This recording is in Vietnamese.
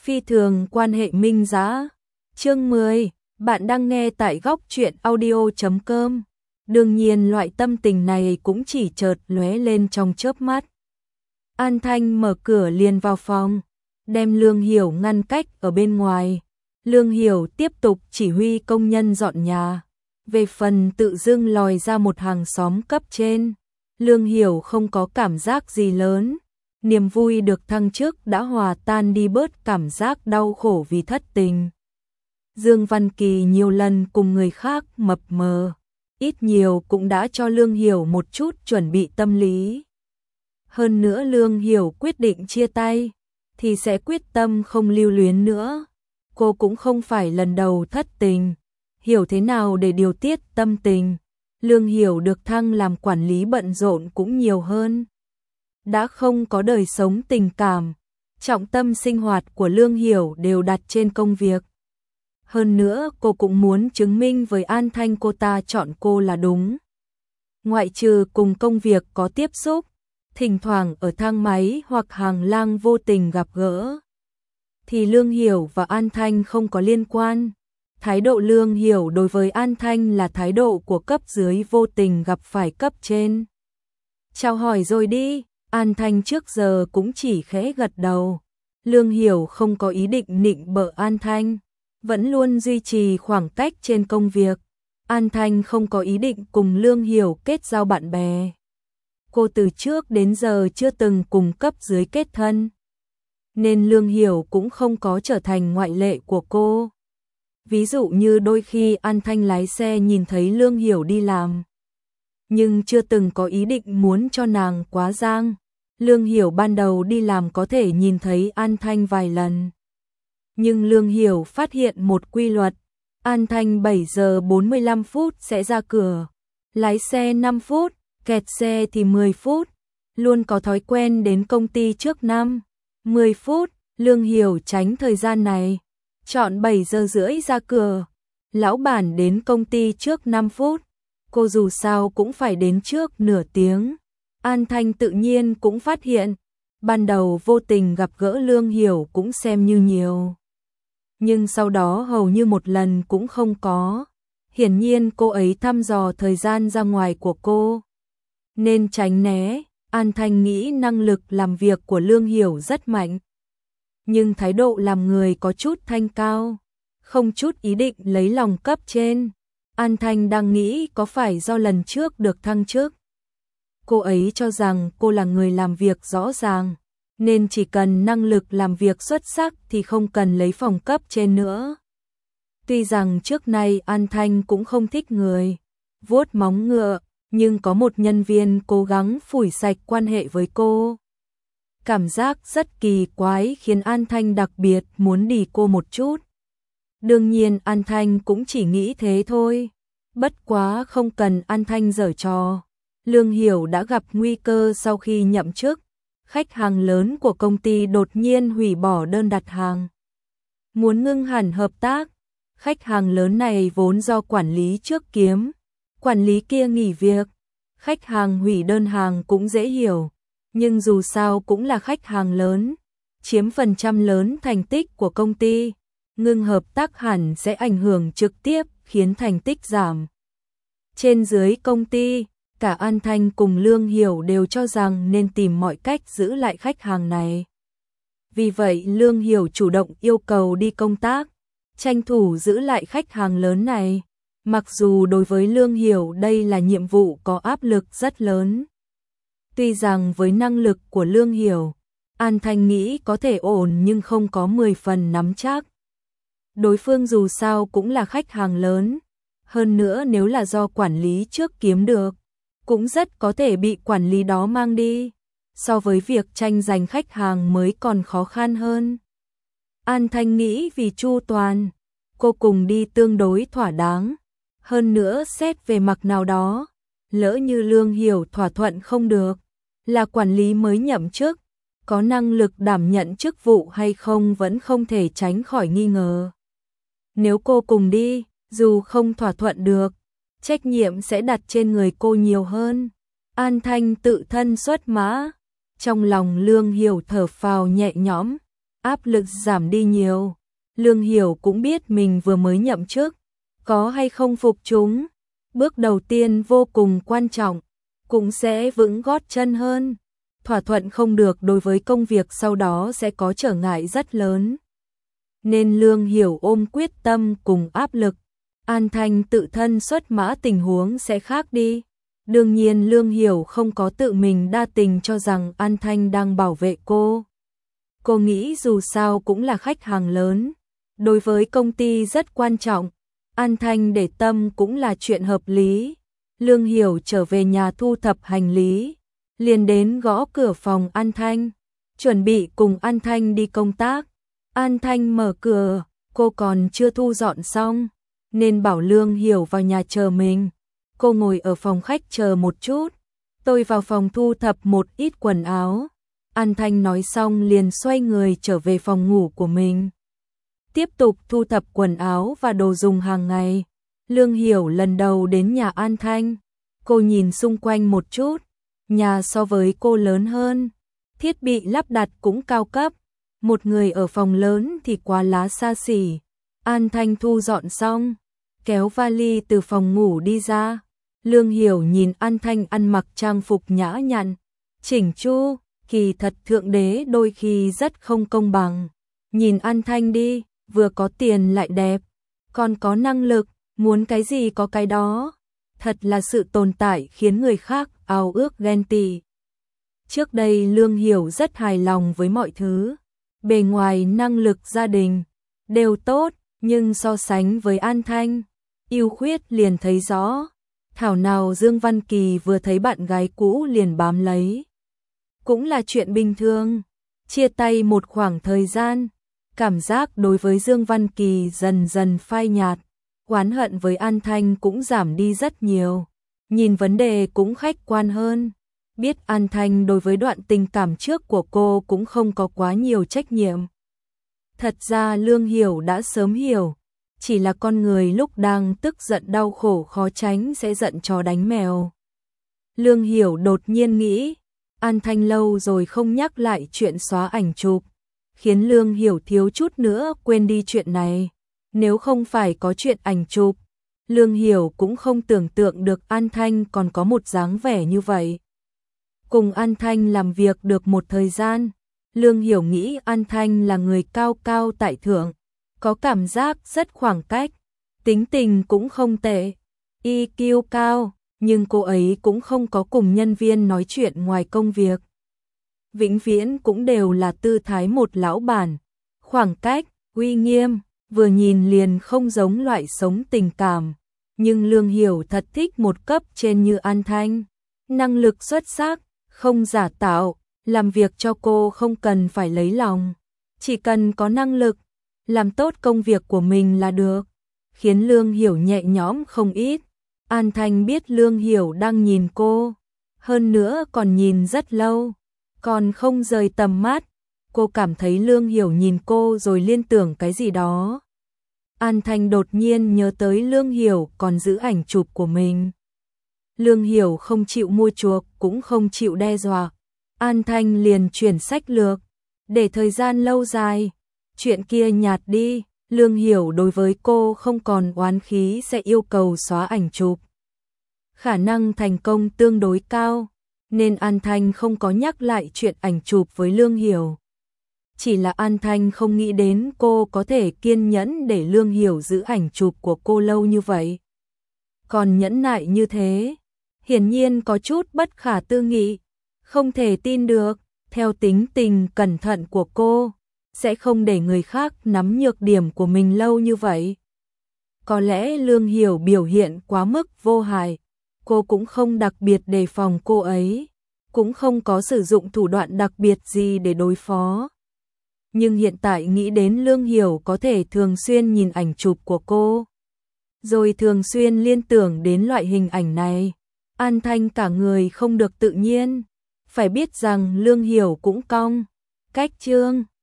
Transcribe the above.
Phi thường quan hệ minh dã. Chương 10, bạn đang nghe tại góc truyện audio.com. Đương nhiên loại tâm tình này cũng chỉ chợt lóe lên trong chớp mắt. An Thanh mở cửa liền vào phòng, đem Lương Hiểu ngăn cách ở bên ngoài. Lương Hiểu tiếp tục chỉ huy công nhân dọn nhà. Về phần tự dưng lòi ra một hàng xóm cấp trên, Lương Hiểu không có cảm giác gì lớn. Niềm vui được thăng chức đã hòa tan đi bớt cảm giác đau khổ vì thất tình. Dương Văn Kỳ nhiều lần cùng người khác mập mờ, ít nhiều cũng đã cho Lương Hiểu một chút chuẩn bị tâm lý. Hơn nữa Lương Hiểu quyết định chia tay, thì sẽ quyết tâm không lưu luyến nữa. Cô cũng không phải lần đầu thất tình, hiểu thế nào để điều tiết tâm tình. Lương Hiểu được thăng làm quản lý bận rộn cũng nhiều hơn. Đã không có đời sống tình cảm, trọng tâm sinh hoạt của Lương Hiểu đều đặt trên công việc. Hơn nữa cô cũng muốn chứng minh với An Thanh cô ta chọn cô là đúng. Ngoại trừ cùng công việc có tiếp xúc, thỉnh thoảng ở thang máy hoặc hàng lang vô tình gặp gỡ, thì Lương Hiểu và An Thanh không có liên quan. Thái độ Lương Hiểu đối với An Thanh là thái độ của cấp dưới vô tình gặp phải cấp trên. Chào hỏi rồi đi. An Thanh trước giờ cũng chỉ khẽ gật đầu. Lương Hiểu không có ý định nịnh bợ An Thanh, vẫn luôn duy trì khoảng cách trên công việc. An Thanh không có ý định cùng Lương Hiểu kết giao bạn bè. Cô từ trước đến giờ chưa từng cùng cấp dưới kết thân, nên Lương Hiểu cũng không có trở thành ngoại lệ của cô. Ví dụ như đôi khi An Thanh lái xe nhìn thấy Lương Hiểu đi làm, nhưng chưa từng có ý định muốn cho nàng quá giang. Lương Hiểu ban đầu đi làm có thể nhìn thấy An Thanh vài lần, nhưng Lương Hiểu phát hiện một quy luật. An Thanh 7 giờ 45 phút sẽ ra cửa, lái xe 5 phút, kẹt xe thì 10 phút, luôn có thói quen đến công ty trước 10 phút. Lương Hiểu tránh thời gian này, chọn 7 giờ rưỡi ra cửa. Lão bản đến công ty trước 5 phút, cô dù sao cũng phải đến trước nửa tiếng. An Thanh tự nhiên cũng phát hiện, ban đầu vô tình gặp gỡ Lương Hiểu cũng xem như nhiều, nhưng sau đó hầu như một lần cũng không có. Hiển nhiên cô ấy thăm dò thời gian ra ngoài của cô, nên tránh né. An Thanh nghĩ năng lực làm việc của Lương Hiểu rất mạnh, nhưng thái độ làm người có chút thanh cao, không chút ý định lấy lòng cấp trên. An Thanh đang nghĩ có phải do lần trước được thăng chức, cô ấy cho rằng cô là người làm việc rõ ràng, nên chỉ cần năng lực làm việc xuất sắc thì không cần lấy phòng cấp trên nữa. Tuy rằng trước nay An Thanh cũng không thích người vuốt móng ngựa, nhưng có một nhân viên cố gắng phủi sạch quan hệ với cô. Cảm giác rất kỳ quái khiến An Thanh đặc biệt muốn đì cô một chút. Đương nhiên An Thanh cũng chỉ nghĩ thế thôi. Bất quá không cần An Thanh giở trò. Lương Hiểu đã gặp nguy cơ sau khi nhậm chức. Khách hàng lớn của công ty đột nhiên hủy bỏ đơn đặt hàng, muốn ngưng hẳn hợp tác. Khách hàng lớn này vốn do quản lý trước kiếm, quản lý kia nghỉ việc. Khách hàng hủy đơn hàng cũng dễ hiểu, nhưng dù sao cũng là khách hàng lớn, chiếm phần trăm lớn thành tích của công ty. Ngưng hợp tác hẳn sẽ ảnh hưởng trực tiếp khiến thành tích giảm. Trên dưới công ty, cả An Thanh cùng Lương Hiểu đều cho rằng nên tìm mọi cách giữ lại khách hàng này. Vì vậy Lương Hiểu chủ động yêu cầu đi công tác, tranh thủ giữ lại khách hàng lớn này. Mặc dù đối với Lương Hiểu đây là nhiệm vụ có áp lực rất lớn. Tuy rằng với năng lực của Lương Hiểu, An Thanh nghĩ có thể ổn nhưng không có 10 phần nắm chắc. Đối phương dù sao cũng là khách hàng lớn, hơn nữa nếu là do quản lý trước kiếm được, cũng rất có thể bị quản lý đó mang đi. So với việc tranh giành khách hàng mới còn khó khăn hơn. An Thanh nghĩ vì chu toàn, cô cùng đi tương đối thỏa đáng. Hơn nữa xét về mặt nào đó, lỡ như Lương Hiểu thỏa thuận không được, là quản lý mới nhậm chức, có năng lực đảm nhận chức vụ hay không vẫn không thể tránh khỏi nghi ngờ. Nếu cô cùng đi, dù không thỏa thuận được, trách nhiệm sẽ đặt trên người cô nhiều hơn. An Thanh tự thân xuất mã, trong lòng Lương Hiểu thở phào nhẹ nhõm, áp lực giảm đi nhiều. Lương Hiểu cũng biết mình vừa mới nhậm chức, có hay không phục chúng, bước đầu tiên vô cùng quan trọng, cũng sẽ vững gót chân hơn. Thỏa thuận không được đối với công việc sau đó sẽ có trở ngại rất lớn. Nên Lương Hiểu ôm quyết tâm cùng áp lực, An Thanh tự thân xuất mã tình huống sẽ khác đi. Đương nhiên Lương Hiểu không có tự mình đa tình cho rằng An Thanh đang bảo vệ cô. Cô nghĩ dù sao cũng là khách hàng lớn, đối với công ty rất quan trọng, An Thanh để tâm cũng là chuyện hợp lý. Lương Hiểu trở về nhà thu thập hành lý, liền đến gõ cửa phòng An Thanh, chuẩn bị cùng An Thanh đi công tác. An Thanh mở cửa, cô còn chưa thu dọn xong, nên bảo Lương Hiểu vào nhà chờ mình. Cô ngồi ở phòng khách chờ một chút, tôi vào phòng thu thập một ít quần áo. An Thanh nói xong liền xoay người trở về phòng ngủ của mình, tiếp tục thu thập quần áo và đồ dùng hàng ngày. Lương Hiểu lần đầu đến nhà An Thanh, cô nhìn xung quanh một chút, nhà so với cô lớn hơn, thiết bị lắp đặt cũng cao cấp, một người ở phòng lớn thì quá lá xa xỉ. An Thanh thu dọn xong, kéo vali từ phòng ngủ đi ra. Lương Hiểu nhìn An Thanh ăn mặc trang phục nhã nhặn, chỉnh chu, kỳ thật thượng đế đôi khi rất không công bằng. Nhìn An Thanh đi, vừa có tiền lại đẹp, còn có năng lực, muốn cái gì có cái đó. Thật là sự tồn tại khiến người khác ao ước ghen tị. Trước đây Lương Hiểu rất hài lòng với mọi thứ, bề ngoài năng lực gia đình đều tốt, nhưng so sánh với An Thanh, ưu khuyết liền thấy rõ. Thảo nào Dương Văn Kỳ vừa thấy bạn gái cũ liền bám lấy. Cũng là chuyện bình thường, chia tay một khoảng thời gian, cảm giác đối với Dương Văn Kỳ dần dần phai nhạt, oán hận với An Thanh cũng giảm đi rất nhiều, nhìn vấn đề cũng khách quan hơn. Biết An Thanh đối với đoạn tình cảm trước của cô cũng không có quá nhiều trách nhiệm. Thật ra Lương Hiểu đã sớm hiểu, chỉ là con người lúc đang tức giận đau khổ khó tránh sẽ giận chó đánh mèo. Lương Hiểu đột nhiên nghĩ, An Thanh lâu rồi không nhắc lại chuyện xóa ảnh chụp, khiến Lương Hiểu thiếu chút nữa quên đi chuyện này. Nếu không phải có chuyện ảnh chụp, Lương Hiểu cũng không tưởng tượng được An Thanh còn có một dáng vẻ như vậy. Cùng An Thanh làm việc được một thời gian, Lương Hiểu nghĩ An Thanh là người cao cao tại thượng, có cảm giác rất khoảng cách, tính tình cũng không tệ, EQ cao, nhưng cô ấy cũng không có cùng nhân viên nói chuyện ngoài công việc. Vĩnh viễn cũng đều là tư thái một lão bản, khoảng cách, uy nghiêm, vừa nhìn liền không giống loại sống tình cảm. Nhưng Lương Hiểu thật thích một cấp trên như An Thanh, năng lực xuất sắc, không giả tạo, làm việc cho cô không cần phải lấy lòng, chỉ cần có năng lực, làm tốt công việc của mình là được, khiến Lương Hiểu nhẹ nhõm không ít. An Thanh biết Lương Hiểu đang nhìn cô, hơn nữa còn nhìn rất lâu, còn không rời tầm mắt. Cô cảm thấy Lương Hiểu nhìn cô rồi liên tưởng cái gì đó. An Thanh đột nhiên nhớ tới Lương Hiểu còn giữ ảnh chụp của mình. Lương Hiểu không chịu mua chuộc cũng không chịu đe dọa. An Thanh liền chuyển sách lược, để thời gian lâu dài, chuyện kia nhạt đi. Lương Hiểu đối với cô không còn oán khí sẽ yêu cầu xóa ảnh chụp. Khả năng thành công tương đối cao, nên An Thanh không có nhắc lại chuyện ảnh chụp với Lương Hiểu. Chỉ là An Thanh không nghĩ đến cô có thể kiên nhẫn để Lương Hiểu giữ ảnh chụp của cô lâu như vậy. Còn nhẫn nại như thế, hiển nhiên có chút bất khả tư nghị, không thể tin được, theo tính tình cẩn thận của cô, sẽ không để người khác nắm nhược điểm của mình lâu như vậy. Có lẽ Lương Hiểu biểu hiện quá mức vô hại, cô cũng không đặc biệt đề phòng cô ấy, cũng không có sử dụng thủ đoạn đặc biệt gì để đối phó. Nhưng hiện tại nghĩ đến Lương Hiểu có thể thường xuyên nhìn ảnh chụp của cô, rồi thường xuyên liên tưởng đến loại hình ảnh này, An Thanh cả người không được tự nhiên. Phải biết rằng Lương Hiểu cũng cong, cách trương,